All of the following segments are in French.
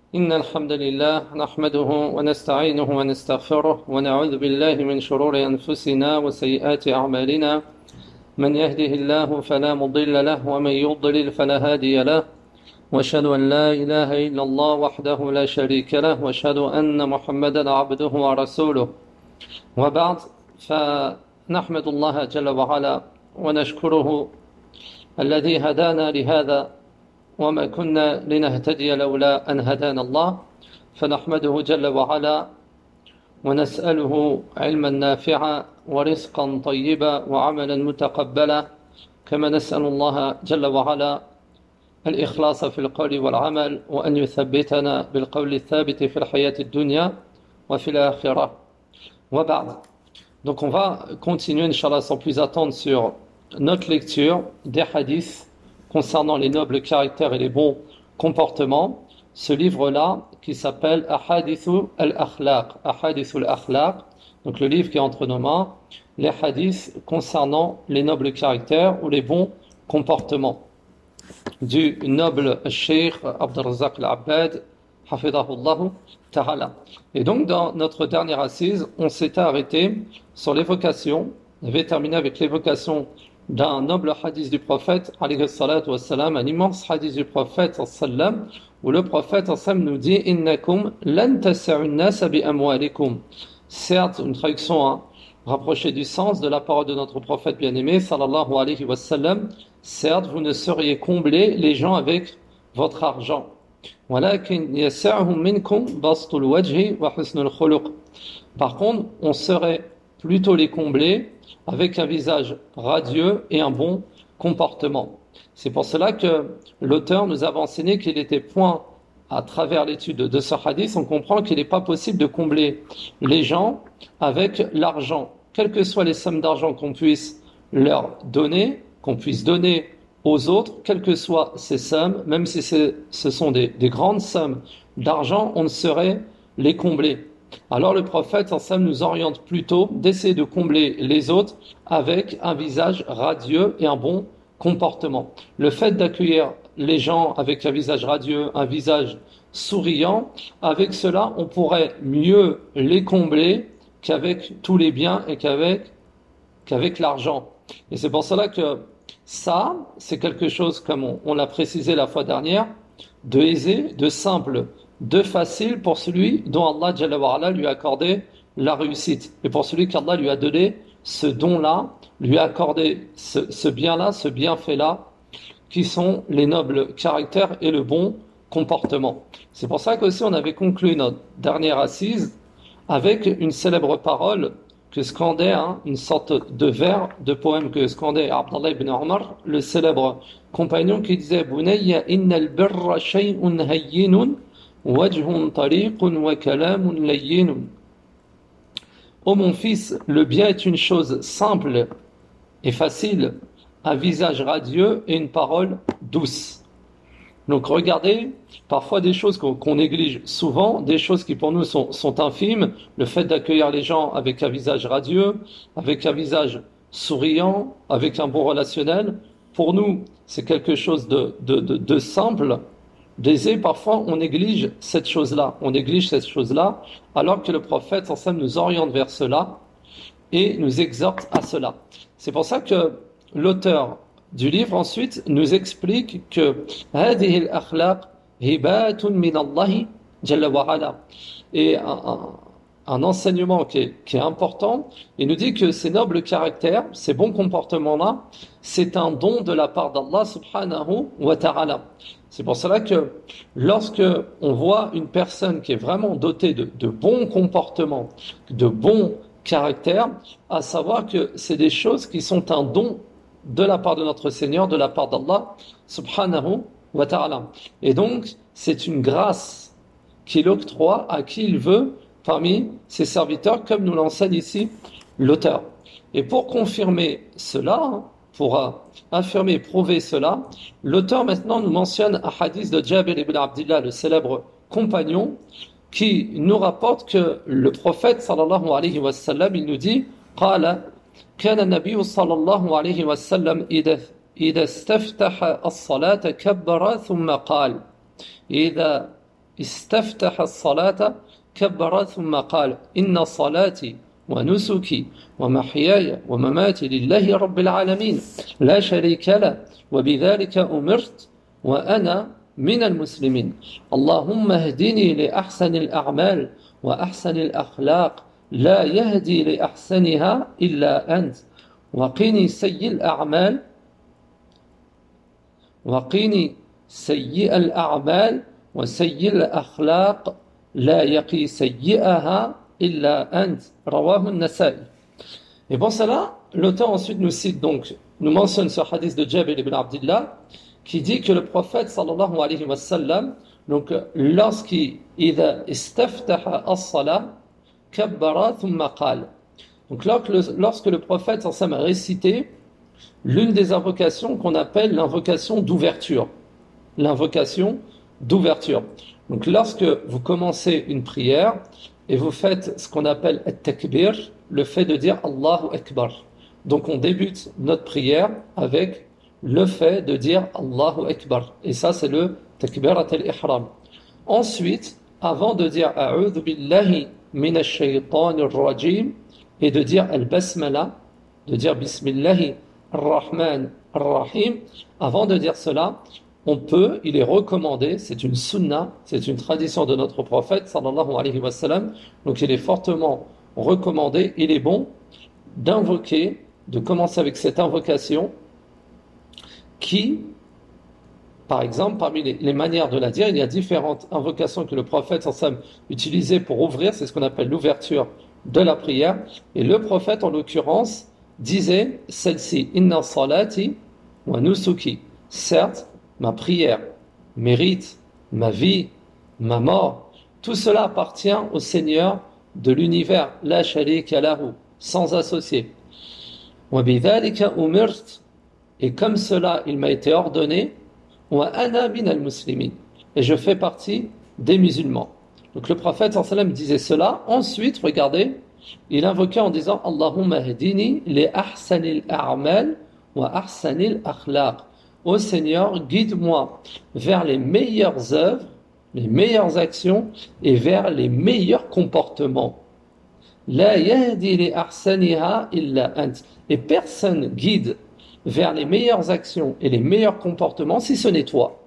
إن الحمد لله نحمده ونستعينه ونستغفره ونعوذ بالله من شرور أنفسنا وسيئات أعمالنا من يهده الله فلا مضل له ومن يضلل فلا هادي له وأشهد أن لا إله إلا الله وحده لا شريك له وأشهد أن محمدا عبده ورسوله وبعد فنحمد الله جل وعلا ونشكره الذي هدانا لهذا وما كنا لنهتدي لولا أن هدانا الله فنحمده جل وعلا ونسأله علما نافعا ورزقا طيبا وعملا متقبلا كما نسأل الله جل وعلا الإخلاص في القول والعمل وأن يثبتنا بالقول الثابت في الحياة الدنيا وفي الآخرة وبعد. Donc on va continuer, Inch'Allah, sans plus attendre sur notre lecture des hadiths concernant les nobles caractères et les bons comportements. Ce livre-là qui s'appelle Ahadithu al-Akhlaq. Ahadithu al-Akhlaq, donc le livre qui est entre nos mains, les hadiths concernant les nobles caractères ou les bons comportements du noble Cheikh Abdurrazzaq al-Abbad, Hafidahullah Ta'ala. Et donc, dans notre dernière assise, on s'était arrêté sur l'évocation, on avait terminé avec l'évocation d'un noble hadith du prophète, alayhi salatu wassalam, un immense hadith du prophète, sallam, où le prophète, sallam, nous dit Innakum lan tas'un nas bi amwalikum. Certes, une traduction rapprochée du sens de la parole de notre prophète bien-aimé, sallallahu alayhi wa sallam, certes, vous ne sauriez combler les gens avec votre argent. Walakin yas'ahum minkum bastul wajhi wa husnul khuluq. Par contre, on saurait plutôt les combler avec un visage radieux et un bon comportement. C'est pour cela que l'auteur nous avait enseigné qu'il était point, à travers l'étude de ce hadith, on comprend qu'il n'est pas possible de combler les gens avec l'argent, quelles que soient les sommes d'argent qu'on puisse leur donner, qu'on puisse donner aux autres, quelles que soient ces sommes, même si ce sont des grandes sommes d'argent, on ne saurait les combler. Alors le prophète ensemble nous oriente plutôt d'essayer de combler les autres avec un visage radieux et un bon comportement. Le fait d'accueillir les gens avec un visage radieux, un visage souriant, avec cela on pourrait mieux les combler qu'avec tous les biens et qu'avec l'argent. Et c'est pour cela que ça, c'est quelque chose, comme on l'a précisé la fois dernière, de aisé, de simple, de facile pour celui dont Allah Jalla wa Ala lui a accordé la réussite. Et pour celui qu'Allah lui a donné ce don-là, lui a accordé ce bien-là, ce bienfait-là, qui sont les nobles caractères et le bon comportement. C'est pour ça qu'aussi on avait conclu notre dernière assise avec une célèbre parole que scandait une sorte de vers, de poème que scandait Abdallah ibn Umar, le célèbre compagnon qui disait Bunayya innal birra shay'un hayyinun wajhun tariqun wa kalamun layyinun. Ô mon fils, le bien est une chose simple et facile, un visage radieux et une parole douce. Donc regardez, parfois des choses qu'on néglige souvent, des choses qui pour nous sont infimes, le fait d'accueillir les gens avec un visage radieux, avec un visage souriant, avec un bon relationnel, pour nous c'est quelque chose de simple, d'aisé. Parfois on néglige cette chose-là, alors que le prophète ensemble nous oriente vers cela et nous exhorte à cela. C'est pour ça que l'auteur du livre ensuite nous explique que هذه الأخلاق هبات من الله جل وعلا. Et un enseignement qui est important, il nous dit que ces nobles caractères, ces bons comportements-là, c'est un don de la part d'Allah subhanahu wa ta'ala. C'est pour cela que lorsque on voit une personne qui est vraiment dotée de bons comportements, de bons caractères, à savoir que c'est des choses qui sont un don de la part de notre Seigneur, de la part d'Allah subhanahu wa ta'ala. Et donc, c'est une grâce qu'il octroie à qui il veut parmi ses serviteurs, comme nous l'enseigne ici l'auteur. Et pour confirmer cela, pour affirmer, prouver cela, l'auteur maintenant nous mentionne un hadith de Jabir ibn Abdillah, le célèbre compagnon, qui nous rapporte que le prophète sallallahu alayhi wa sallam, il nous dit قال كان النبي صلى الله عليه وسلم إذا استفتح الصلاة كبر ثم قال إذا استفتح الصلاة كبر ثم قال إن صلاتي ونسكي ومحياي ومماتي لله رب العالمين لا شريك له وبذلك أمرت وأنا من المسلمين اللهم اهدني لأحسن الأعمال وأحسن الأخلاق لا يهدي لأحسنها إلا أنت وقني سيء الأعمال وقني سيء الأعمال وسيء الأخلاق لا يقي سيئها إلا أنت رواه النسائي. Et bon cela, l'auteur ensuite nous cite donc, nous mentionne ce hadith de Jabir ibn Abdullah qui dit que le prophète sallallahu alayhi wa sallam, donc lorsqu'il istaftaha as-salah kabbara thumma qala. Donc lorsque le prophète sallallahu alayhi wa sallam a récité l'une des invocations qu'on appelle l'invocation d'ouverture. L'invocation d'ouverture. Donc lorsque vous commencez une prière et vous faites ce qu'on appelle at-takbir, le fait de dire Allahu Akbar. Donc on débute notre prière avec le fait de dire Allahu Akbar. Et ça c'est le takbirat al-ihram. Ensuite, avant de dire A'udhu billahi minash shaytanir rajim et de dire al-basmala, de dire Bismillahi ar-Rahman ar-Rahim, avant de dire cela, on peut, il est recommandé, c'est une sunna, c'est une tradition de notre prophète sallallahu alayhi wa sallam, donc il est fortement recommandé, il est bon d'invoquer, de commencer avec cette invocation qui, par exemple, parmi les manières de la dire, il y a différentes invocations que le prophète sallallahu alayhi wa sallam utilisait pour ouvrir, c'est ce qu'on appelle l'ouverture de la prière, et le prophète en l'occurrence disait celle-ci, inna salati wa nusuki, certes, ma prière, mes rites, ma vie, ma mort, tout cela appartient au Seigneur de l'univers, la sharika lahu, sans associé. Wa bidhalika umirt, et comme cela il m'a été ordonné, wa ana min al-muslimin, et je fais partie des musulmans. Donc le prophète sallallahu alayhi wa sallam disait cela. Ensuite, regardez, il invoquait en disant Allahumma hdini li ahsanil a'mal wa ahsanil akhlaq. Ô Seigneur, guide-moi vers les meilleures œuvres, les meilleures actions et vers les meilleurs comportements. La yahdi li ahsaniha illa ant. Et personne guide vers les meilleures actions et les meilleurs comportements si ce n'est toi.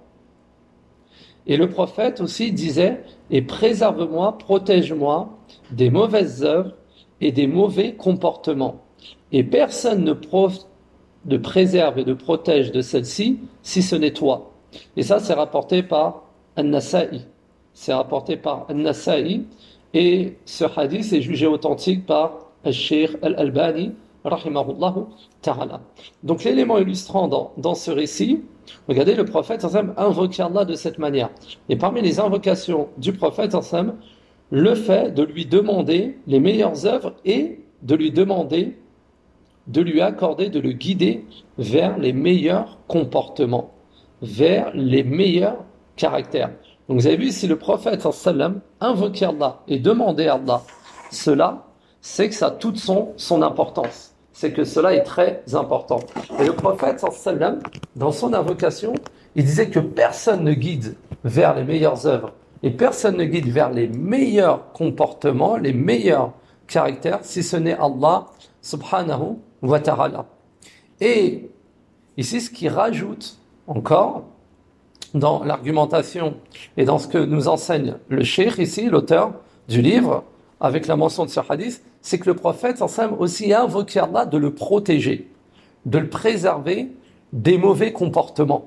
Et le prophète aussi disait et préserve-moi, protège-moi des mauvaises œuvres et des mauvais comportements. Et personne ne préserve et de protège de celle-ci si ce n'est toi. Et ça, c'est rapporté par An-Nasa'i. C'est rapporté par An-Nasa'i. Et ce hadith est jugé authentique par Al-Sheikh Al-Albani, rahimahullahu ta'ala. Donc l'élément illustrant dans ce récit, regardez, le prophète invoquait Allah de cette manière. Et parmi les invocations du prophète, le fait de lui demander les meilleures œuvres et de lui demander, de lui accorder, de le guider vers les meilleurs comportements, vers les meilleurs caractères. Donc vous avez vu, si le prophète invoquait Allah et demandait à Allah cela, c'est que ça a toute son importance. C'est que cela est très important. Et le prophète dans son invocation, il disait que personne ne guide vers les meilleures œuvres et personne ne guide vers les meilleurs comportements, les meilleurs caractères, si ce n'est Allah subhanahu wa ta'ala. Et ici, ce qui rajoute encore dans l'argumentation et dans ce que nous enseigne le cheikh ici, l'auteur du livre, avec la mention de ce hadith, c'est que le prophète aussi a invoqué Allah de le protéger, de le préserver des mauvais comportements,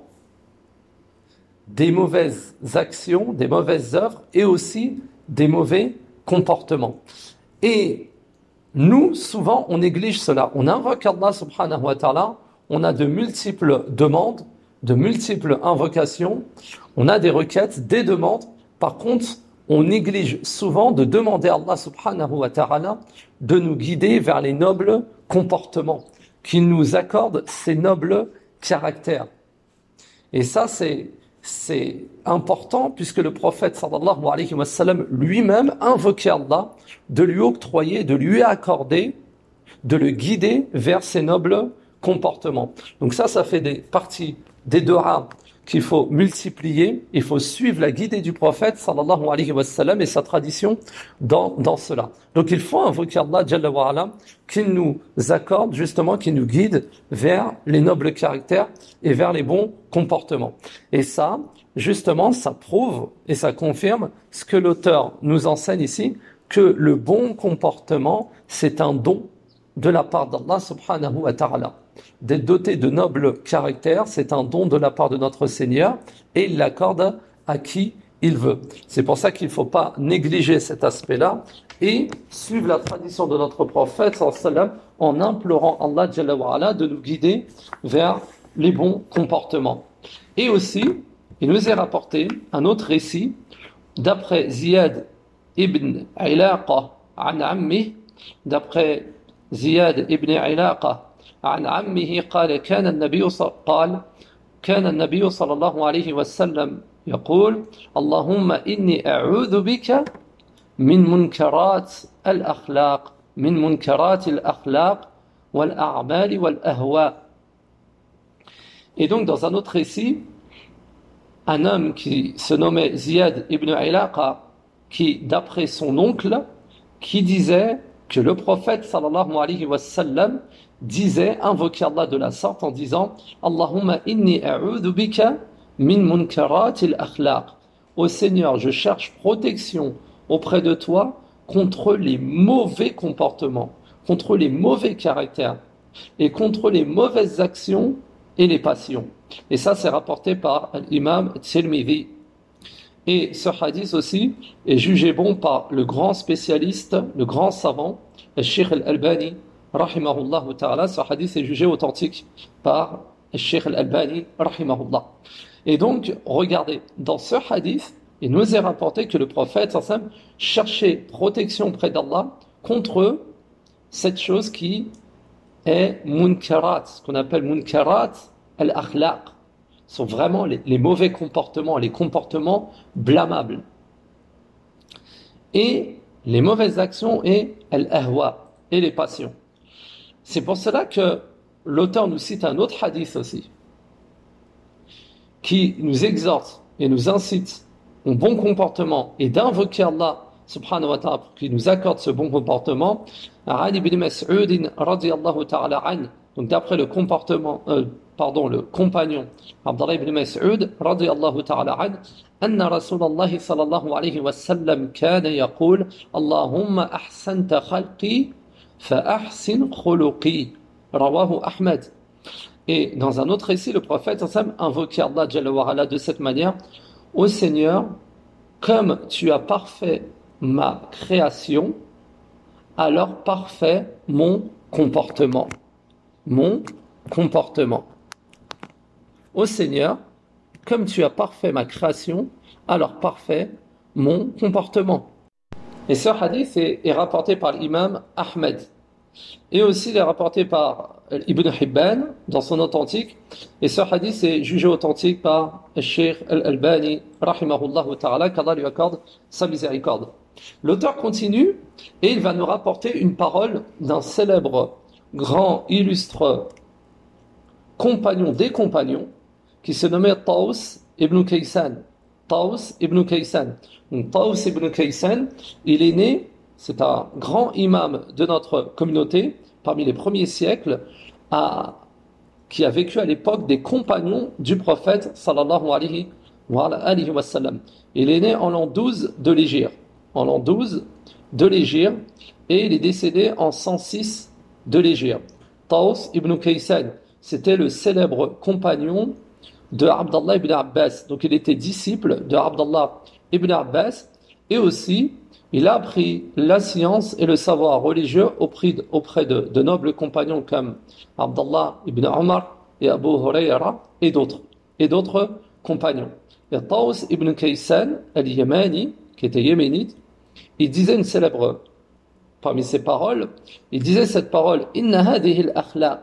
des mauvaises actions, des mauvaises œuvres et aussi des mauvais comportements. Et nous, souvent, on néglige cela. On invoque Allah subhanahu wa ta'ala, on a de multiples demandes, de multiples invocations, on a des requêtes, des demandes. Par contre, on néglige souvent de demander à Allah subhanahu wa ta'ala de nous guider vers les nobles comportements, qu'il nous accorde ces nobles caractères. Et ça, c'est important puisque le prophète sallallahu alayhi wa sallam lui-même invoquait Allah de lui octroyer, de lui accorder, de le guider vers ces nobles comportements. Donc ça fait partie des du'a qu'il faut multiplier, il faut suivre la guidée du prophète sallallahu alayhi wa sallam et sa tradition dans cela. Donc il faut invoquer Allah Jalla wa ala, qu'il nous accorde justement, qu'il nous guide vers les nobles caractères et vers les bons comportements. Et ça, justement, ça prouve et ça confirme ce que l'auteur nous enseigne ici, que le bon comportement, c'est un don de la part d'Allah subhanahu wa ta'ala. D'être doté de nobles caractères, c'est un don de la part de notre Seigneur et il l'accorde à qui il veut. C'est pour ça qu'il ne faut pas négliger cet aspect-là et suivre la tradition de notre prophète sallallahu alayhi wa sallam en implorant Allah Jalla wa ala de nous guider vers les bons comportements. Et aussi, il nous est rapporté un autre récit d'après Ziyad ibn Ilaqa an ammih, d'après Ziyad ibn Ilaqa عن عمه قال كان النبي صلى الله عليه وسلم يقول اللهم إني أعوذ بك من منكرات الأخلاق والأعمال والأهواء. Et donc dans un autre récit, un homme qui se nommait Ziyad ibn Ilaqa, qui d'après son oncle, qui disait que le prophète sallallahu alayhi wa sallam disait, invoquer Allah de la sorte en disant Allahumma inni a'udhu bika min munkaratil akhlaq. Ô Seigneur, je cherche protection auprès de toi contre les mauvais comportements, contre les mauvais caractères et contre les mauvaises actions et les passions. Et ça, c'est rapporté par l'imam Tirmidhi. Et ce hadith aussi est jugé bon par le grand spécialiste, le grand savant, le Cheikh al-Albani, rahimahullah ta'ala. Ce hadith est jugé authentique par le Cheikh al-Albani, rahimahullah. Et donc, regardez, dans ce hadith, il nous est rapporté que le prophète cherchait protection près d'Allah contre cette chose qui est munkarat, ce qu'on appelle munkarat al-akhlaq. Ce sont vraiment les mauvais comportements, les comportements blâmables. Et les mauvaises actions et al-ahwa, et les passions. C'est pour cela que l'auteur nous cite un autre hadith aussi, qui nous exhorte et nous incite au bon comportement et d'invoquer Allah subhanahu wa ta'ala pour qu'il nous accorde ce bon comportement. Ali ibn Mas'ud radiyallahu ta'ala an, donc d'après le compagnon Abdullah ibn Mas'ud radiyallahu ta'ala an, أن رسول الله صلى الله عليه وسلم كان يقول اللهم أحسنت خلقي فأحسن خلقي رواه أحمد. Et dans un autre récit, le prophète invoquait Allah Jalla wa ala de cette manière: Ô Seigneur, comme tu as parfait ma création, alors parfait mon comportement. Mon comportement. Ô Seigneur, comme tu as parfait ma création, alors parfait mon comportement. Et ce hadith est rapporté par l'imam Ahmed. Et aussi il est rapporté par Ibn Hibban dans son authentique. Et ce hadith est jugé authentique par Cheikh al-Albani, rahimahullah ta'ala, qu'Allah lui accorde sa miséricorde. L'auteur continue et il va nous rapporter une parole d'un célèbre, grand, illustre compagnon des compagnons qui se nommait Taous ibn Kaysan. Taous ibn Kaysan. Donc, Taous ibn Kaysan, il est né, c'est un grand imam de notre communauté, parmi les premiers siècles, qui a vécu à l'époque des compagnons du prophète sallallahu alayhi wa sallam. Il est né en l'an 12 de l'Hégire. En l'an 12 de l'Hégire, et il est décédé en 106 de l'Hégire. Taous ibn Kaysan, c'était le célèbre compagnon de Abdallah ibn Abbas. Donc il était disciple de Abdallah ibn Abbas, et aussi il a appris la science et le savoir religieux auprès de nobles compagnons comme Abdallah ibn Omar et Abu Hurayra et d'autres compagnons. Et Taous ibn Kaysan al-Yamani, qui était yéménite, il disait une célèbre, parmi ses paroles, il disait cette parole: Inna hadihi al-akhlaq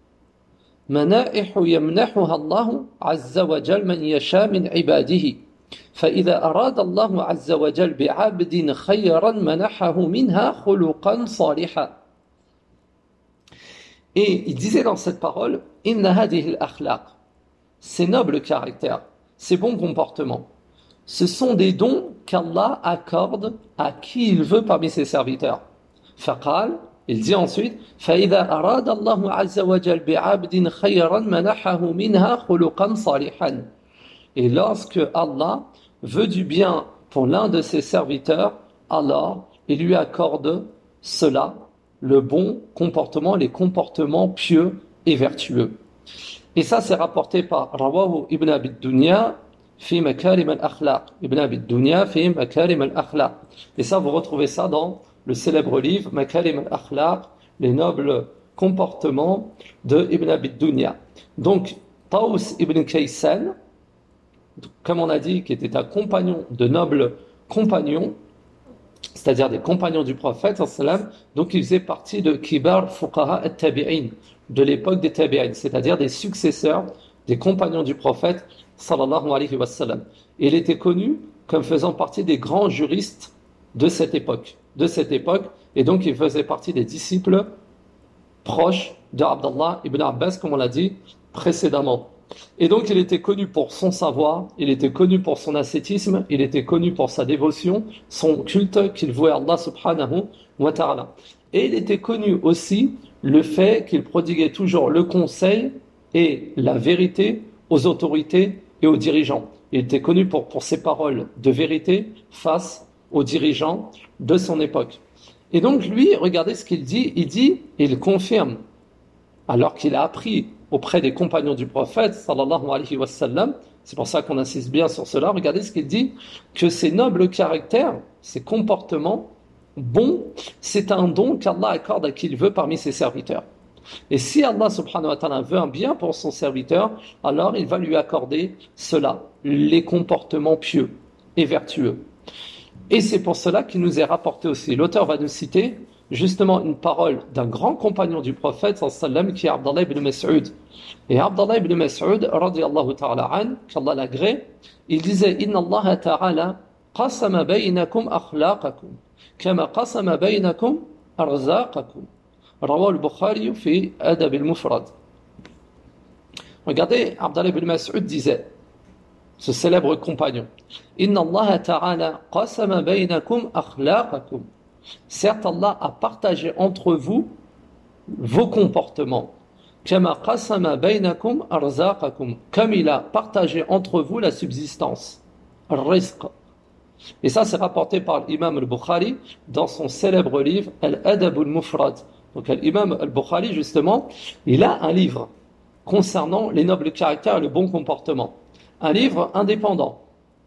منائح يمنحها الله عز وجل من يشاء من عباده فإذا أراد الله عز وجل بعبد خيرا منحه منها خلقا صالحا. Et il disait dans cette parole: Inna hadihi al-akhlaq, ces nobles caractères, ces bons comportements, ce sont des dons qu'Allah accorde à qui il veut parmi ses serviteurs. Faqal, il dit ensuite, فَإِذَا أَرَادَ اللَّهُ عَزَّ وَجَلَّ بِعَبْدٍ خَيْرًا مَنَحَهُ مِنْهَا خُلُقًا صَالِحًا. Et lorsque Allah veut du bien pour l'un de ses serviteurs, alors il lui accorde cela, le bon comportement, les comportements pieux et vertueux. Et ça, c'est rapporté par Rawahu ibn Abi Dunya fi Makarim al-Akhlaq. Ibn Abi Dunya fi Makarim al-Akhlaq. Et ça, vous retrouvez ça dans le célèbre livre Makarim al-Akhlaq, les nobles comportements de Ibn Abi Dunya. Donc, Taous ibn Kaysan, comme on a dit, qui était un compagnon de nobles compagnons, c'est-à-dire des compagnons du prophète, donc il faisait partie de Kibar Fuqaha at-Tabi'in, de l'époque des Tabi'in, c'est-à-dire des successeurs des compagnons du prophète, sallallahu alayhi wa sallam. Et il était connu comme faisant partie des grands juristes de cette époque, et donc il faisait partie des disciples proches de Abdallah ibn Abbas, comme on l'a dit précédemment. Et donc il était connu pour son savoir, il était connu pour son ascétisme, il était connu pour sa dévotion, son culte qu'il vouait à Allah subhanahu wa ta'ala. Et il était connu aussi le fait qu'il prodiguait toujours le conseil et la vérité aux autorités et aux dirigeants. Il était connu pour ses paroles de vérité face aux dirigeants de son époque. Et donc lui, regardez ce qu'il dit, il confirme, alors qu'il a appris auprès des compagnons du prophète, sallallahu alayhi wa sallam, c'est pour ça qu'on insiste bien sur cela, regardez ce qu'il dit, que ces nobles caractères, ces comportements bons, c'est un don qu'Allah accorde à qui il veut parmi ses serviteurs. Et si Allah subhanahu wa ta'ala veut un bien pour son serviteur, alors il va lui accorder cela, les comportements pieux et vertueux. Et c'est pour cela qu'il nous est rapporté aussi. L'auteur va nous citer justement une parole d'un grand compagnon du prophète sallam qui est Abdallah ibn Mas'ud. Et Abdallah ibn Mas'ud, radiyallahu ta'ala an, qu'Allah l'agrée, il disait Inna Allah ta'ala qasama baynakum akhlaqakum kama qasama baynakum arzaqakum. Rawa al-Bukhari fi Adab al-Mufrad. Regardez, Abdallah ibn Mas'ud disait, ce célèbre compagnon, Inna Allah ta'ala qasama baynakum akhlaqakum. Certes, Allah a partagé entre vous vos comportements. Kama qasama baynakum arzaqakum. Comme il a partagé entre vous la subsistance. Rizq. Et ça, c'est rapporté par l'imam al-Bukhari dans son célèbre livre Al-Adab al-Mufrad. Donc, l'imam al-Bukhari, justement, il a un livre concernant les nobles caractères et le bon comportement. Un livre indépendant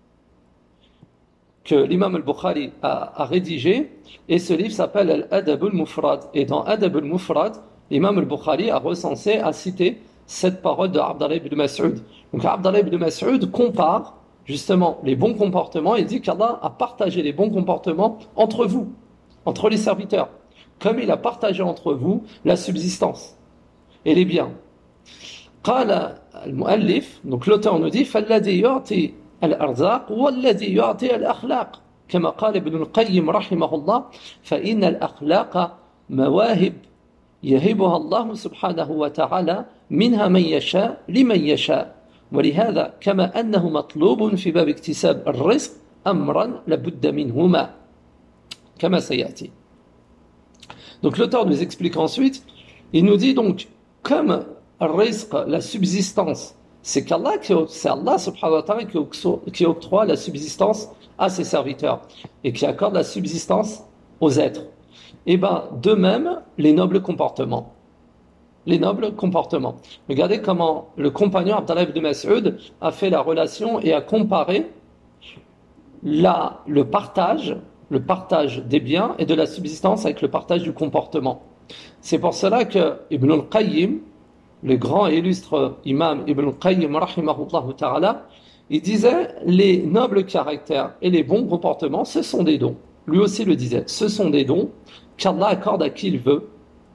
que l'imam al-Bukhari a rédigé, et ce livre s'appelle Al-Adab al-Mufrad. Et dans Adab al-Mufrad, l'imam al-Bukhari a recensé, a cité cette parole de Abdallah ibn Mas'ud. Donc Abdallah ibn Mas'ud compare justement les bons comportements et dit qu'Allah a partagé les bons comportements entre vous, entre les serviteurs, comme il a partagé entre vous la subsistance et les biens. قال المؤلف, donc l'auteur nous dit فالذي يعطي الأرزاق والذي يعطي الأخلاق كما قال ابن القيم رحمه الله فإن الأخلاق مواهب يهبها الله سبحانه وتعالى منها من يشاء لمن يشاء ولهذا كما أنه مطلوب في باب اكتساب الرزق أمرا لابد منهما كما سيأتي. Donc l'auteur nous explique ensuite, il nous dit donc comme rizq, la subsistance, c'est qu'Allah, c'est Allah subhanahu wa ta'ala qui octroie la subsistance à ses serviteurs et qui accorde la subsistance aux êtres. Et bien, de même, les nobles comportements. Les nobles comportements. Regardez comment le compagnon Abdallah ibn Mas'ud a fait la relation et a comparé le partage des biens et de la subsistance avec le partage du comportement. C'est pour cela que Ibn al-Qayyim, le grand et illustre imam Ibn al-Qayyim rahimahullah ta'ala, il disait les nobles caractères et les bons comportements, ce sont des dons. Lui aussi le disait, ce sont des dons qu'Allah accorde à qui il veut.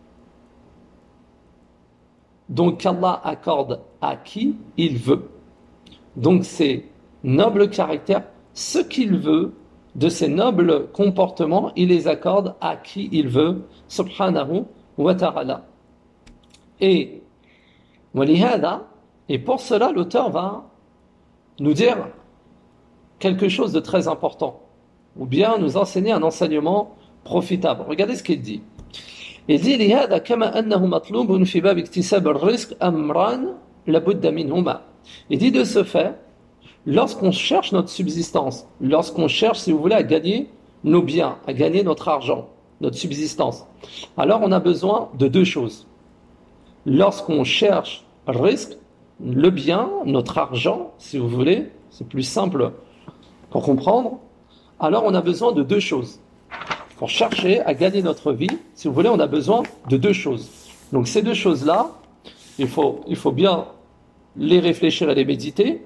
Donc qu'Allah accorde à qui il veut. Donc ces nobles caractères, ce qu'il veut, de ces nobles comportements, il les accorde à qui il veut, subhanahu wa ta'ala. Et pour cela, l'auteur va nous dire quelque chose de très important, ou bien nous enseigner un enseignement profitable. Regardez ce qu'il dit. Il dit لهذا كما أنه مطلوب في باب اكتساب الرزق أمران لابد منهما. Il dit de ce fait, lorsqu'on cherche notre subsistance, lorsqu'on cherche, si vous voulez, à gagner nos biens, à gagner notre argent, notre subsistance, alors on a besoin de deux choses. Lorsqu'on cherche risque, le bien, notre argent, si vous voulez, c'est plus simple pour comprendre, alors on a besoin de deux choses. Pour chercher à gagner notre vie, si vous voulez, on a besoin de deux choses. Donc ces deux choses-là, il faut bien les réfléchir et les méditer.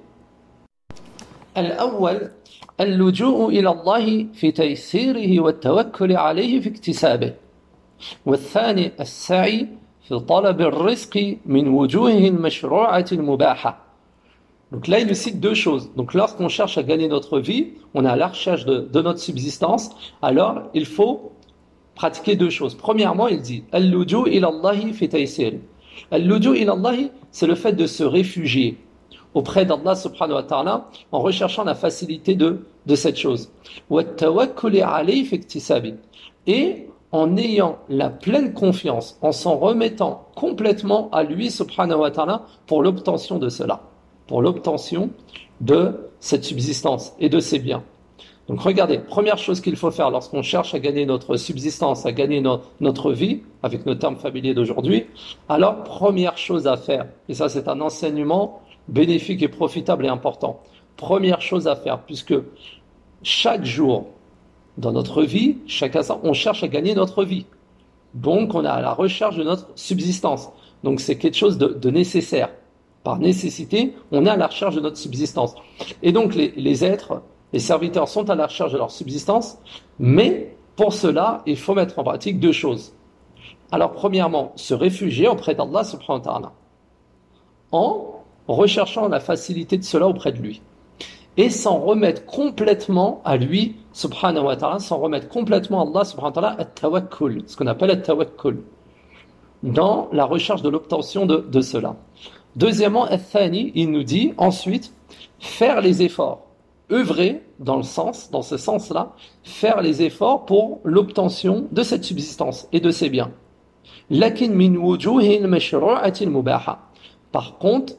الأول اللجوء إلى الله في تيسيره والتوكل عليه في اكتسابه والثاني السعي في طلب الرزق من وجوهه المشروعة المباحة. Donc là, il nous cite deux choses. Donc lorsqu'on cherche à gagner notre vie, on est à la recherche de notre subsistance, alors il faut pratiquer deux choses. Premièrement, il dit Al-luju ilallahi fi taysir. Al-luju ilallahi, c'est le fait de se réfugier auprès d'Allah subhanahu wa ta'ala en recherchant la facilité de cette chose. Wa tawakkuli alayhi fi iktisabi. Et en ayant la pleine confiance, en s'en remettant complètement à lui subhanahu wa ta'ala pour l'obtention de cela, pour l'obtention de cette subsistance et de ses biens. Donc regardez, première chose qu'il faut faire lorsqu'on cherche à gagner notre subsistance, à gagner notre vie, avec nos termes familiers d'aujourd'hui, alors première chose à faire, et ça c'est un enseignement bénéfique et profitable et important, première chose à faire, puisque chaque jour dans notre vie, chaque instant, on cherche à gagner notre vie. Donc on est à la recherche de notre subsistance. Donc c'est quelque chose de nécessaire. Par nécessité, on est à la recherche de notre subsistance. Et donc les êtres, les serviteurs sont à la recherche de leur subsistance, mais pour cela, il faut mettre en pratique deux choses. Alors premièrement, se réfugier auprès d'Allah subhanahu wa ta'ala, en recherchant la facilité de cela auprès de lui. Et s'en remettre complètement à lui subhanahu wa ta'ala, s'en remettre complètement à Allah subhanahu wa ta'ala, at-tawakkul, ce qu'on appelle at-tawakkul, dans la recherche de l'obtention de cela. Deuxièmement, al-thani, il nous dit ensuite faire les efforts, œuvrer dans ce sens-là, faire les efforts pour l'obtention de cette subsistance et de ces biens. Lakin min wujuhil mashru'atil mubaha. Par contre,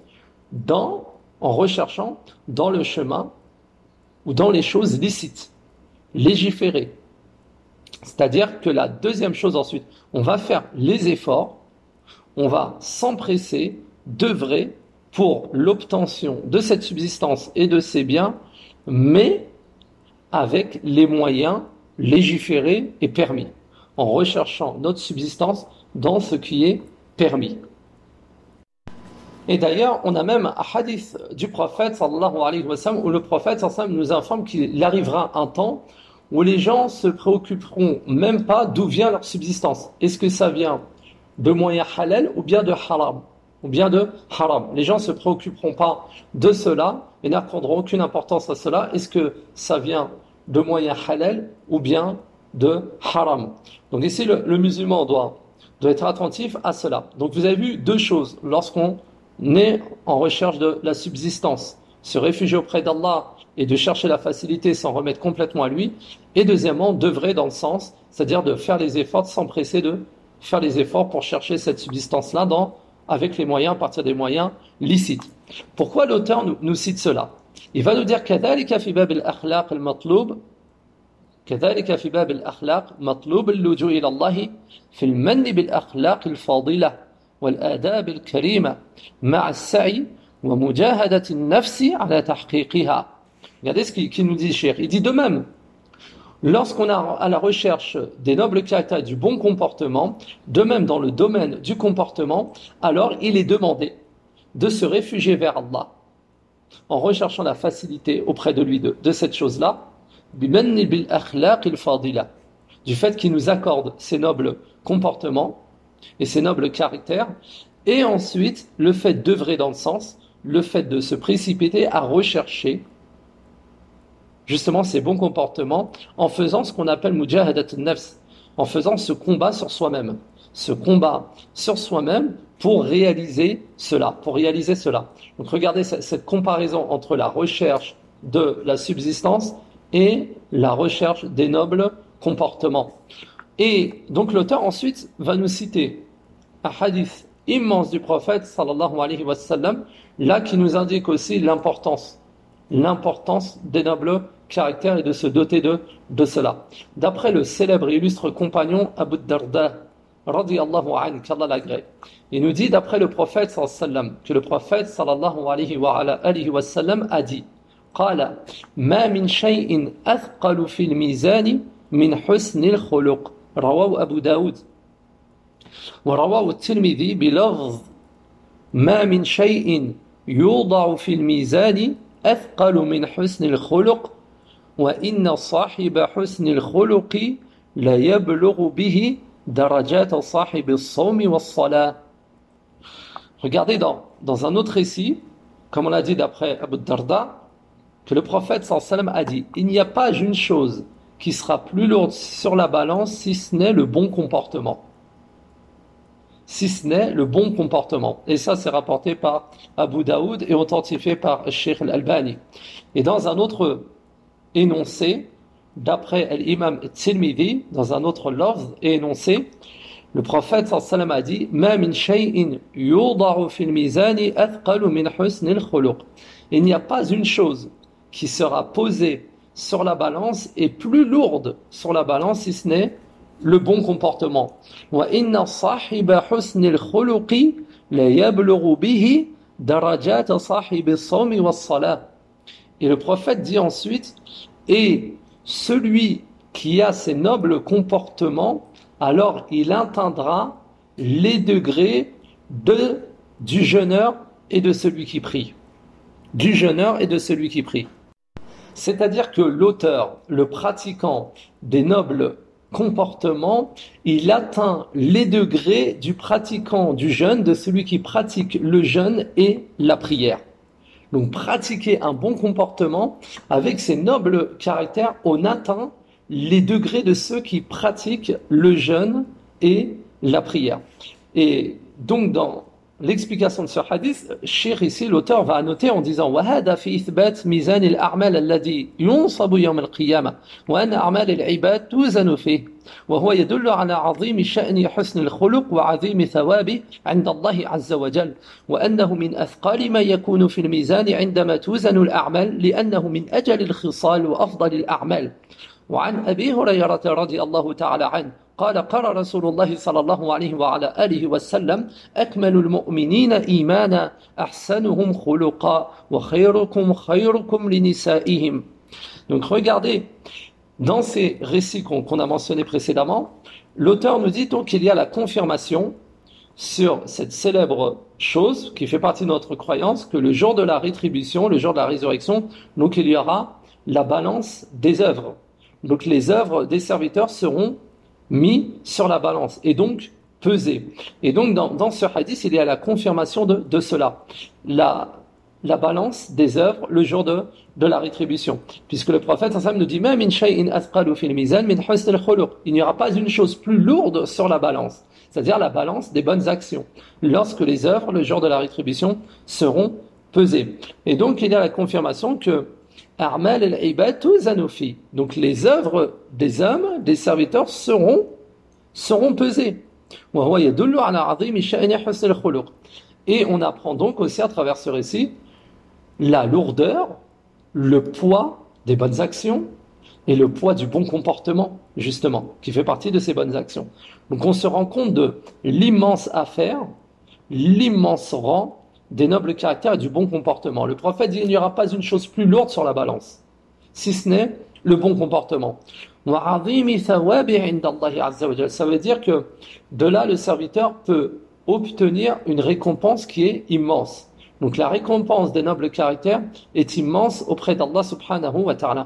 en recherchant dans le chemin ou dans les choses licites, légiférer. C'est-à-dire que la deuxième chose ensuite, on va faire les efforts, on va s'empresser d'œuvrer pour l'obtention de cette subsistance et de ces biens, mais avec les moyens légiférés et permis, en recherchant notre subsistance dans ce qui est permis. Et d'ailleurs, on a même un hadith du prophète sallallahu alayhi wa sallam où le prophète sallallahu alayhi wa sallam nous informe qu'il arrivera un temps où les gens se préoccuperont même pas d'où vient leur subsistance. Est-ce que ça vient de moyens halal ou bien de haram? Ou bien de haram. Les gens ne se préoccuperont pas de cela et n'accorderont aucune importance à cela. Est-ce que ça vient de moyens halal ou bien de haram? Donc ici, le musulman doit être attentif à cela. Donc vous avez vu deux choses lorsqu'on est en recherche de la subsistance, se réfugier auprès d'Allah et de chercher la facilité, s'en remettre complètement à lui. Et deuxièmement, d'œuvrer dans le sens, c'est-à-dire de faire les efforts, de s'empresser de faire les efforts pour chercher cette subsistance-là avec les moyens, à partir des moyens licites. Pourquoi l'auteur nous cite cela? Il va nous dire كذلك في باب الأخلاق المطلوب كذلك في باب الأخلاق مطلوب اللجوء إلى الله في المن بالأخلاق الفاضلة والآداب الكريمة مع السعي ومجاهدة النفس على تحقيقها. Regardez ce qu'il nous dit, cher. Il dit de même, lorsqu'on est à la recherche des nobles caractères et du bon comportement, de même dans le domaine du comportement, alors il est demandé de se réfugier vers Allah en recherchant la facilité auprès de lui de cette chose-là, du fait qu'il nous accorde ces nobles comportements et ces nobles caractères, et ensuite le fait d'œuvrer dans le sens, le fait de se précipiter à rechercher justement ces bons comportements en faisant ce qu'on appelle mujahadat an-nafs, en faisant ce combat sur soi-même. Ce combat sur soi-même pour réaliser cela, Donc regardez cette comparaison entre la recherche de la subsistance et la recherche des nobles comportements. Et donc l'auteur ensuite va nous citer un hadith immense du prophète sallallahu alayhi wa sallam, là qui nous indique aussi l'importance des nobles caractères et de se doter de cela. D'après le célèbre et illustre compagnon Abu Darda, radiyallahu anhu, qu'Allah l'agrée, il nous dit d'après le prophète sallallahu alayhi wa sallam, que le prophète sallallahu alayhi wa sallam a dit قال ما من شيء أثقل في الميزان من حسن الخلق رواه أبو داود ورواه الترمذي بلفظ ما من شيء يوضع في الميزان أثقل من حسن الخلق وإن صاحب حسن الخلق لا يبلغ به درجات صاحب الصوم والصلاة. Regardez dans un autre récit, comme on l'a dit d'après Abu Darda, que le prophète sallallahu alayhi wa sallam a dit il n'y a pas une chose qui sera plus lourde sur la balance si ce n'est le bon comportement. Et ça, c'est rapporté par Abu Daoud et authentifié par Sheikh al-Albani. Et dans un autre énoncé, d'après l'imam Tirmidhi, dans un autre lafz et énoncé, le prophète sallallahu alayhi wa sallam a dit Ma min shay'in yuda'u fil mizani athqalu min husnil khuluq. Il n'y a pas une chose qui sera posée sur la balance et plus lourde sur la balance si ce n'est le bon comportement. وَإِنَّ صَاحِبَ حُسْنِ الْخُلُقِ لَيَبْلُغُ بِهِ دَرَجَاتَ صَاحِبِ الصَّوْمِ وَالصَّلَاةِ. Et le prophète dit ensuite, et celui qui a ces nobles comportements, alors il atteindra les degrés du jeûneur et de celui qui prie. C'est-à-dire que l'auteur, le pratiquant des nobles comportements, il atteint les degrés du pratiquant du jeûne, de celui qui pratique le jeûne et la prière. Donc pratiquer un bon comportement avec ces nobles caractères, on atteint les degrés de ceux qui pratiquent le jeûne et la prière. Et donc dans l'explication de ce hadith, Cheikh ici, l'auteur va annoter en disant وَهَذَا فِي إِثْبَاتِ مِيزَانِ الْأَعْمَالِ الَّذِي يُنصَبُ يَوْمَ الْقِيَامَةِ وَأَنَّ أَعْمَالِ الْعِبَادِ تُوزَنُ فِيهِ وهو يدل على عظيم شأن حسن الخلق وعظيم ثوابه عند الله عز وجل وأنه من أثقال ما يكون في الميزان عندما توزن الأعمال لأنه من أجل الخصال وأفضل الأعمال. وعن أبي هريرة رضي الله تعالى عنه قال قال رسول الله صلى الله عليه وعلى آله وسلم أكمل المؤمنين إيمانا أحسنهم خلقا وخيركم خيركم لنسائهم. Donc regardez, dans ces récits qu'on a mentionnés précédemment, l'auteur nous dit donc qu'il y a la confirmation sur cette célèbre chose qui fait partie de notre croyance, que le jour de la rétribution, le jour de la résurrection, donc il y aura la balance des œuvres. Donc les œuvres des serviteurs seront mis sur la balance et donc pesées. Et donc dans ce hadith, il y a la confirmation de cela. La balance des œuvres le jour de la rétribution. Puisque le prophète sallam nous dit « Il n'y aura pas une chose plus lourde sur la balance. C'est-à-dire la balance des bonnes actions. Lorsque les œuvres, le jour de la rétribution, seront pesées. Et donc il y a la confirmation que A'mal al-ibad tuzanu fi. Donc les œuvres des hommes, des serviteurs seront pesées. Et on apprend donc aussi à travers ce récit la lourdeur, le poids des bonnes actions et le poids du bon comportement, justement, qui fait partie de ces bonnes actions. Donc on se rend compte de l'immense affaire, l'immense rang des nobles caractères et du bon comportement. Le prophète dit il n'y aura pas une chose plus lourde sur la balance, si ce n'est le bon comportement. Ça veut dire que de là, le serviteur peut obtenir une récompense qui est immense. Donc la récompense des nobles caractères est immense auprès d'Allah subhanahu wa ta'ala.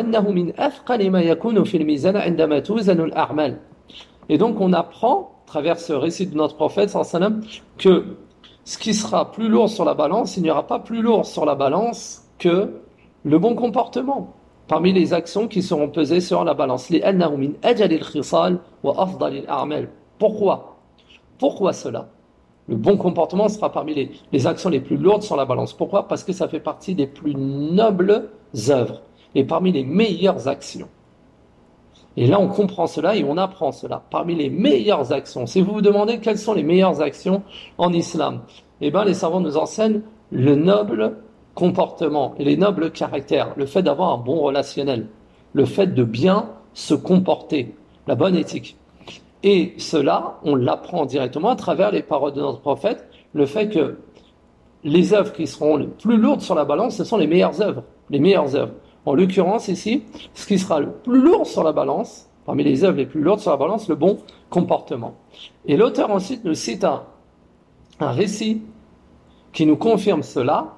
Et donc on apprend, à travers ce récit de notre prophète sallallahu alayhi wa sallam, que ce qui sera plus lourd sur la balance, il n'y aura pas plus lourd sur la balance que le bon comportement parmi les actions qui seront pesées sur la balance. Pourquoi cela? Le bon comportement sera parmi les actions les plus lourdes sur la balance. Pourquoi? Parce que ça fait partie des plus nobles œuvres et parmi les meilleures actions. Et là, on comprend cela et on apprend cela. Parmi les meilleures actions, si vous vous demandez quelles sont les meilleures actions en islam, eh bien, les savants nous enseignent le noble comportement et les nobles caractères, le fait d'avoir un bon relationnel, le fait de bien se comporter, la bonne éthique. Et cela, on l'apprend directement à travers les paroles de notre prophète, le fait que les œuvres qui seront les plus lourdes sur la balance, ce sont les meilleures œuvres. Les meilleures œuvres. En l'occurrence, ici, ce qui sera le plus lourd sur la balance, parmi les œuvres les plus lourdes sur la balance, le bon comportement. Et l'auteur ensuite nous cite un récit qui nous confirme cela,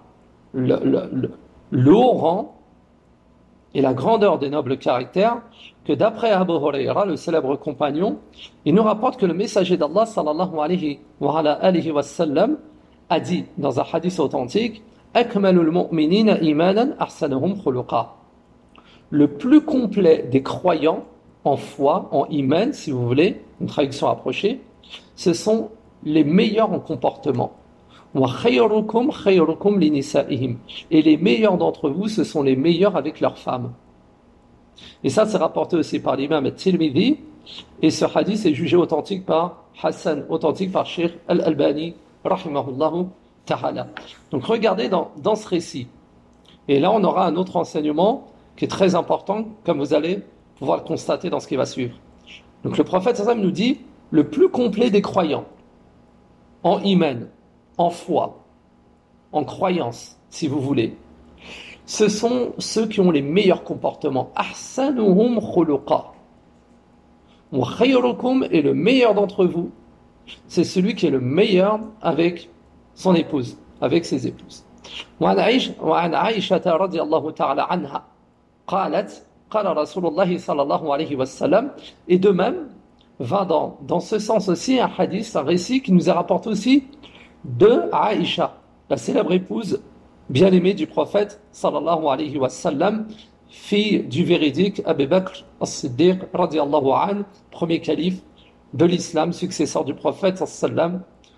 le haut rang et la grandeur des nobles caractères, que d'après Abu Huraira, le célèbre compagnon, il nous rapporte que le messager d'Allah, sallallahu alayhi wa sallam, a dit dans un hadith authentique, Akmalul mu'minina imanan ahsanuhum khuluqa. Le plus complet des croyants en foi, en iman, si vous voulez, une traduction approchée, ce sont les meilleurs en comportement. Wa khayrukum khayrukum linisa'ihim. Et les meilleurs d'entre vous, ce sont les meilleurs avec leurs femmes. Et ça, c'est rapporté aussi par l'imam At-Tirmidhi. Et ce hadith est jugé authentique par Hassan, authentique par Sheikh Al-Albani, rahimahullahu ta'ala. Donc regardez dans ce récit. Et là, on aura un autre enseignement qui est très important, comme vous allez pouvoir le constater dans ce qui va suivre. Donc le prophète sallam nous dit, le plus complet des croyants, en iman, en foi, en croyance, si vous voulez, ce sont ceux qui ont les meilleurs comportements. Ahsanuhum khuluqa. Wa khayrukum, et le meilleur d'entre vous, c'est celui qui est le meilleur avec son épouse, avec ses épouses. وعن عائشة رضي الله تعالى عنها قالت قال رسول الله صلى الله عليه وسلم. Et de même, va dans ce sens aussi un hadith, un récit qui nous est rapporté aussi de Aïcha, la célèbre épouse bien-aimée du prophète sallallahu alayhi wa sallam, fille du véridique Abu Bakr as-Siddiq radiyallahu anhu, premier calife de l'islam, successeur du prophète sallallahu alayhi wa sallam.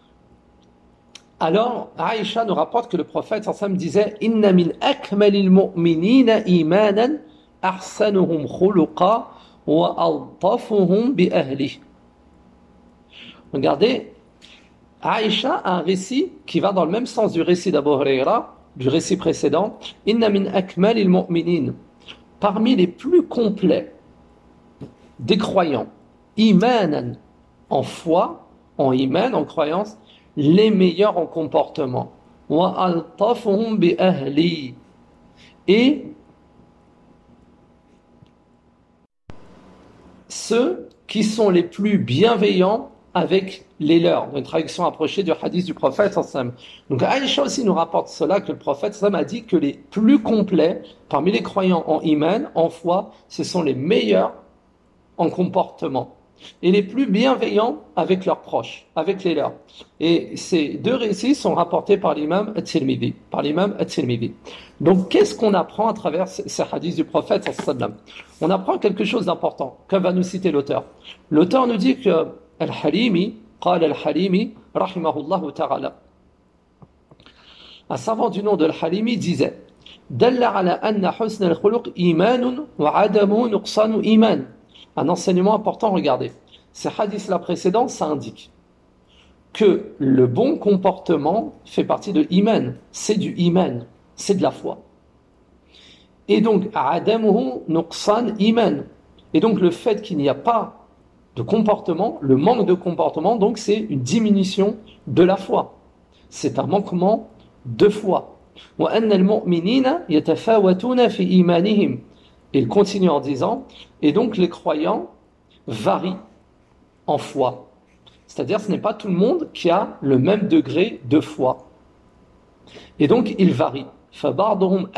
Alors, Aïcha nous rapporte que le prophète sallallahu alayhi wa sallam disait Inna min akmalil mu'minina imanan ahsanuhum khuluqa wa altafuhum bi ahli. Regardez, Aïcha a un récit qui va dans le même sens du récit d'Abu Huraira, du récit précédent. Inna min akmalil mu'minin. Parmi les plus complets des croyants, imanan, en foi, en iman, en croyance, les meilleurs en comportement. Wa altafuhum bi ahli. Et ceux qui sont les plus bienveillants avec les leurs. Une traduction approchée du hadith du prophète sallam. Donc Aïcha aussi nous rapporte cela, que le prophète sallam a dit que les plus complets parmi les croyants en iman, en foi, ce sont les meilleurs en comportement et les plus bienveillants avec leurs proches, avec les leurs. Et ces deux récits sont rapportés par l'imam At-Tirmidhi. Donc qu'est-ce qu'on apprend à travers ces hadiths du prophète sallam? On apprend quelque chose d'important, comme va nous citer l'auteur. L'auteur nous dit que Al-Halimi, قال Al-Halimi, rahimahullah ta'ala. Un savant du nom de Al-Halimi disait دل على أن حسن الخلق إيمان وعدم نقصان إيمان. Un enseignement important, regardez. Ces hadiths-là précédents, ça indique que le bon comportement fait partie de iman. C'est du iman, c'est de la foi. Et donc, عدمه نقصان إيمان. Et donc, le fait qu'il n'y a pas de comportement, le manque de comportement, donc c'est une diminution de la foi. C'est un manquement de foi. وأن المؤمنين يتفاوتون في إيمانهم. Et il continue en disant, et donc les croyants varient en foi. C'est-à-dire, ce n'est pas tout le monde qui a le même degré de foi. Et donc, ils varient. فَبَعْضُهُمْ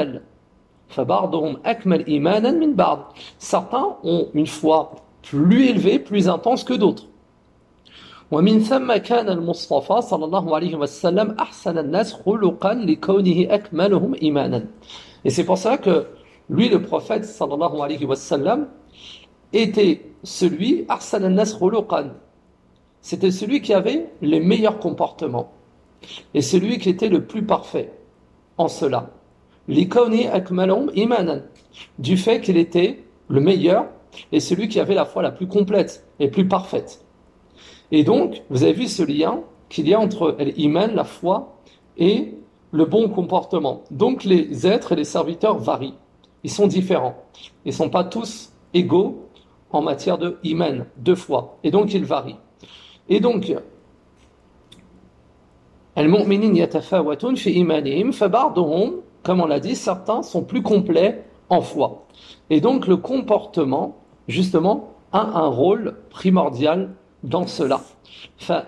أَكْمَلْ إِيمَانًا مِنْ بَعْضٍ. Certains ont une foi plus élevée, plus intense que d'autres. ومن ثم كان المصطفى صلى الله عليه وسلم أحسن الناس خلقا لكونه أكملهم إيمانا. Et c'est pour ça que lui, le prophète sallallahu alayhi wa sallam, était celui, ahsan an-nas khuluqan, c'était celui qui avait les meilleurs comportements et celui qui était le plus parfait en cela. Likawni akmalhum imanan, du fait qu'il était le meilleur et celui qui avait la foi la plus complète et plus parfaite. Et donc, vous avez vu ce lien qu'il y a entre l'iman, la foi, et le bon comportement. Donc, les êtres et les serviteurs varient. Ils sont différents. Ils ne sont pas tous égaux en matière de iman, de foi. Et donc, ils varient. Et donc, al-mu'minin yatafawatun fi imanihim faba'duhum, comme on l'a dit, certains sont plus complets en foi. Et donc, le comportement, justement, a un rôle primordial dans cela. C'est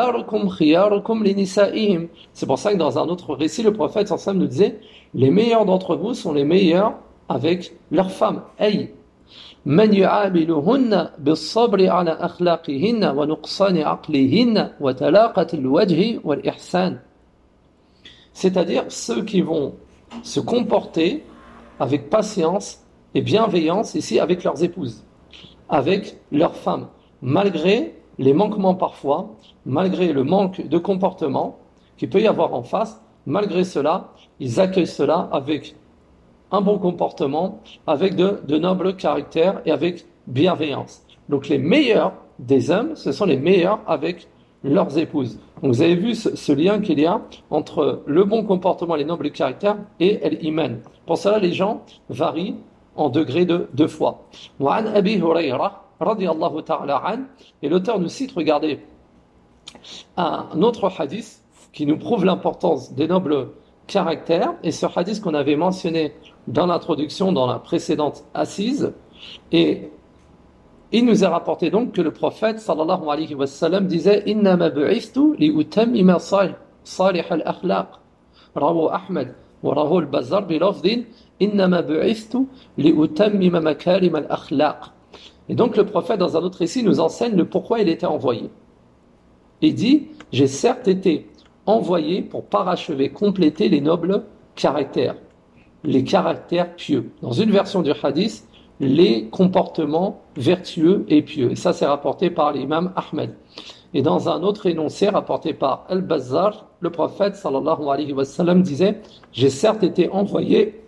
pour ça que dans un autre récit, le prophète sallam nous disait, les meilleurs d'entre vous sont les meilleurs avec leurs femmes. Hey, man yu'amiluhunna bis-sabri ala akhlaqihinna wa nuqsani aqlihinna wa talaqat al-wajhi wal-ihsan. C'est-à-dire ceux qui vont se comporter avec patience et bienveillance ici avec leurs épouses, avec leurs femmes, malgré les manquements parfois, malgré le manque de comportement qu'il peut y avoir en face, malgré cela, ils accueillent cela avec un bon comportement, avec de nobles caractères et avec bienveillance. Donc les meilleurs des hommes, ce sont les meilleurs avec leurs épouses. Donc vous avez vu ce lien qu'il y a entre le bon comportement, les nobles caractères et l'iman. Pour cela, les gens varient en degré de foi. Wa an Abi Hurayra radiyallahu ta'ala an, et l'auteur nous cite, regardez, un autre hadith qui nous prouve l'importance des nobles caractères, et ce hadith qu'on avait mentionné dans l'introduction, dans la précédente assise, et il nous a rapporté donc que le prophète sallallahu alayhi wa sallam disait innama bu'ithtu li utammima salih al-akhlaq, rawahu Ahmad wa rawahu al-Bazzar bi lafdhin innama bu'ithtu li utammima makarim al-akhlaq. Et donc le prophète dans un autre récit nous enseigne le pourquoi il était envoyé. Il dit, j'ai certes été envoyé pour parachever, compléter les nobles caractères, les caractères pieux. Dans une version du hadith, les comportements vertueux et pieux. Et ça c'est rapporté par l'imam Ahmed. Et dans un autre énoncé rapporté par Al-Bazzar, le prophète sallallahu alayhi wa sallam disait, j'ai certes été envoyé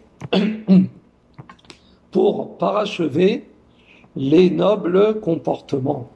pour parachever les nobles comportements.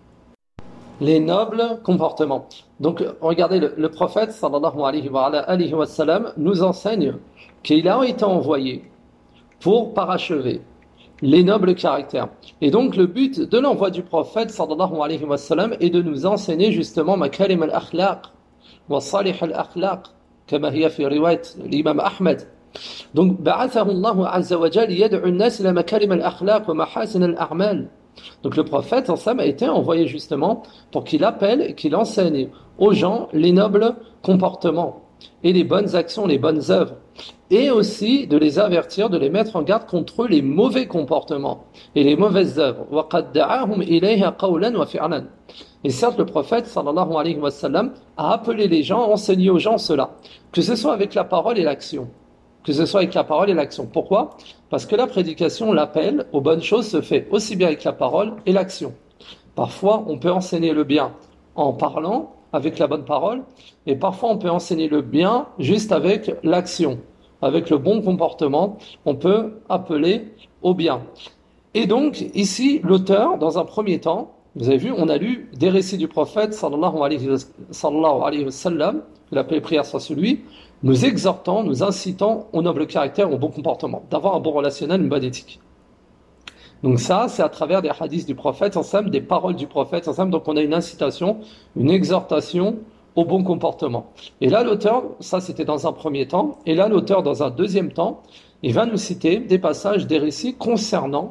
Les nobles comportements. Donc, regardez, le prophète, sallallahu alayhi wa sallam, nous enseigne qu'il a été envoyé pour parachever les nobles caractères. Et donc, le but de l'envoi du prophète, sallallahu alayhi wa sallam, est de nous enseigner justement makarim al-akhlaq wa salih al-akhlaq, kama hiya fi riwayat l'imam Ahmed. Donc, ba'athahu Allahu azza wa jalla yad'u an-nas ila makarim al-akhlaq wa mahasin al-a'mal. Donc le prophète a été envoyé justement pour qu'il appelle et qu'il enseigne aux gens les nobles comportements et les bonnes actions, les bonnes œuvres, et aussi de les avertir, de les mettre en garde contre les mauvais comportements et les mauvaises œuvres. وَقَدْ دَعَاهُمْ إِلَيْهَا قَوْلًا وَفِعْلًا. Et certes, le prophète sallallahu alayhi wa sallam a appelé les gens, a enseigné aux gens cela, que ce soit avec la parole et l'action. Que ce soit avec la parole et l'action. Pourquoi ? Parce que la prédication, l'appel aux bonnes choses se fait aussi bien avec la parole et l'action. Parfois, on peut enseigner le bien en parlant avec la bonne parole, et parfois on peut enseigner le bien juste avec l'action, avec le bon comportement. On peut appeler au bien. Et donc, ici, l'auteur, dans un premier temps, vous avez vu, on a lu des récits du prophète, sallallahu alayhi wa sallam, que la paix et prière soit sur lui, nous exhortant, nous incitant au noble caractère, au bon comportement, d'avoir un bon relationnel, une bonne éthique. Donc ça, c'est à travers des hadiths du prophète, ensemble, des paroles du prophète, ensemble. Donc on a une incitation, une exhortation au bon comportement. Et là, l'auteur, ça c'était dans un premier temps, et là, l'auteur, dans un deuxième temps, il va nous citer des passages, des récits concernant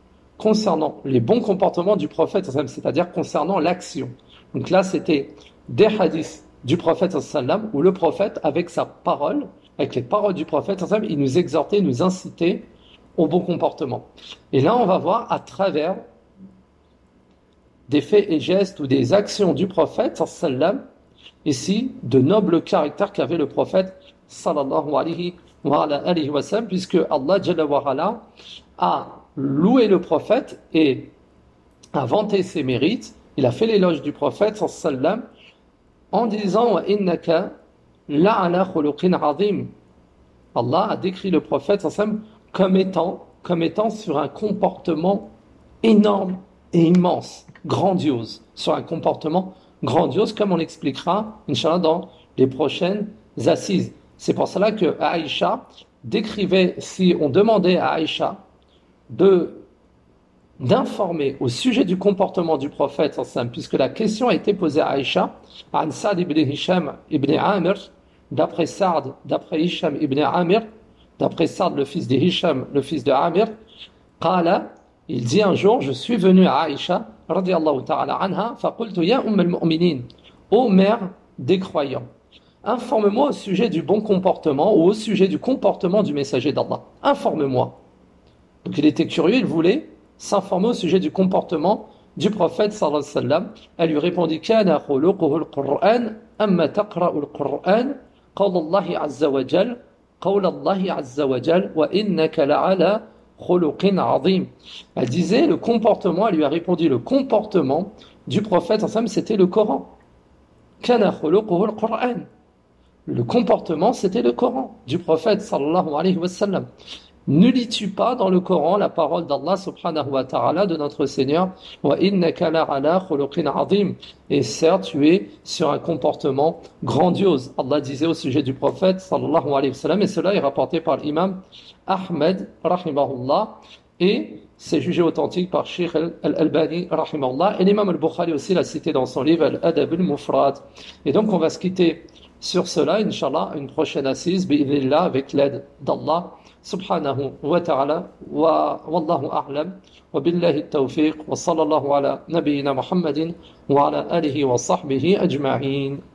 les bons comportements du prophète, c'est-à-dire concernant l'action. Donc là, c'était des hadiths du prophète sallam, où le prophète, avec sa parole, avec les paroles du prophète sallam, il nous exhortait, nous incitait au bon comportement. Et là, on va voir à travers des faits et gestes ou des actions du prophète sallam, ici, de nobles caractères qu'avait le prophète sallallahu alayhi wa sallam, puisque Allah jalla wa ala a loué le prophète et a vanté ses mérites, Il a fait l'éloge du prophète sallam en disant wa innaka la'ala khuluqin azim. Allah a décrit le prophète sallam comme étant sur un comportement énorme et immense, grandiose, sur un comportement grandiose, comme on l'expliquera, Inch'Allah, dans les prochaines assises. C'est pour cela que Aïcha décrivait, si on demandait à Aïcha d'informer au sujet du comportement du prophète, puisque la question a été posée à Aïcha, à Sa'd ibn Hisham ibn Amir, d'après Sa'd, d'après Hisham ibn Amir, d'après Sa'd, le fils de Hisham, le fils de Amir, qala, il dit un jour, je suis venu à Aïcha, radiyallahu ta'ala anha, faqultu ya al-mu'minin, ô mère des croyants, informe-moi au sujet du bon comportement ou au sujet du comportement du messager d'Allah. Informe-moi. Donc il était curieux, il voulait s'informer au sujet du comportement du prophète sallallahu alayhi wa sallam. Elle lui répondit kana khuluquhu al-Qur'an amma taqra'u al-Qur'an qawla Allah azza wa jal qawla Allah azza wa jal wa innaka la'ala khuluqin 'azim. Elle disait le comportement, elle lui a répondu le comportement du prophète sallallahu alayhi wa sallam, c'était le Coran. Kana khuluquhu al-Qur'an. Le comportement, c'était le Coran du prophète sallallahu alayhi wa sallam. Ne lis-tu pas dans le Coran la parole d'Allah subhanahu wa ta'ala de notre Seigneur wa innaka la'ala khuluqin 'azim, et certes tu es sur un comportement grandiose. Allah disait au sujet du prophète sallallahu alayhi wa sallam, et cela est rapporté par l'imam Ahmed rahimahullah, et c'est jugé authentique par Sheikh al-Albani rahimahullah, et l'imam al-Bukhari aussi l'a cité dans son livre Al-Adab al-Mufrad. Et donc on va se quitter sur cela, Inch'Allah, une prochaine assise, bi'idhnillah, avec l'aide d'Allah subhanahu wa ta'ala, wa wallahu a'lam, wa billahi at-tawfiq, wa sallallahu ala nabiyyina Muhammadin, wa ala alihi wa sahbihi ajma'in.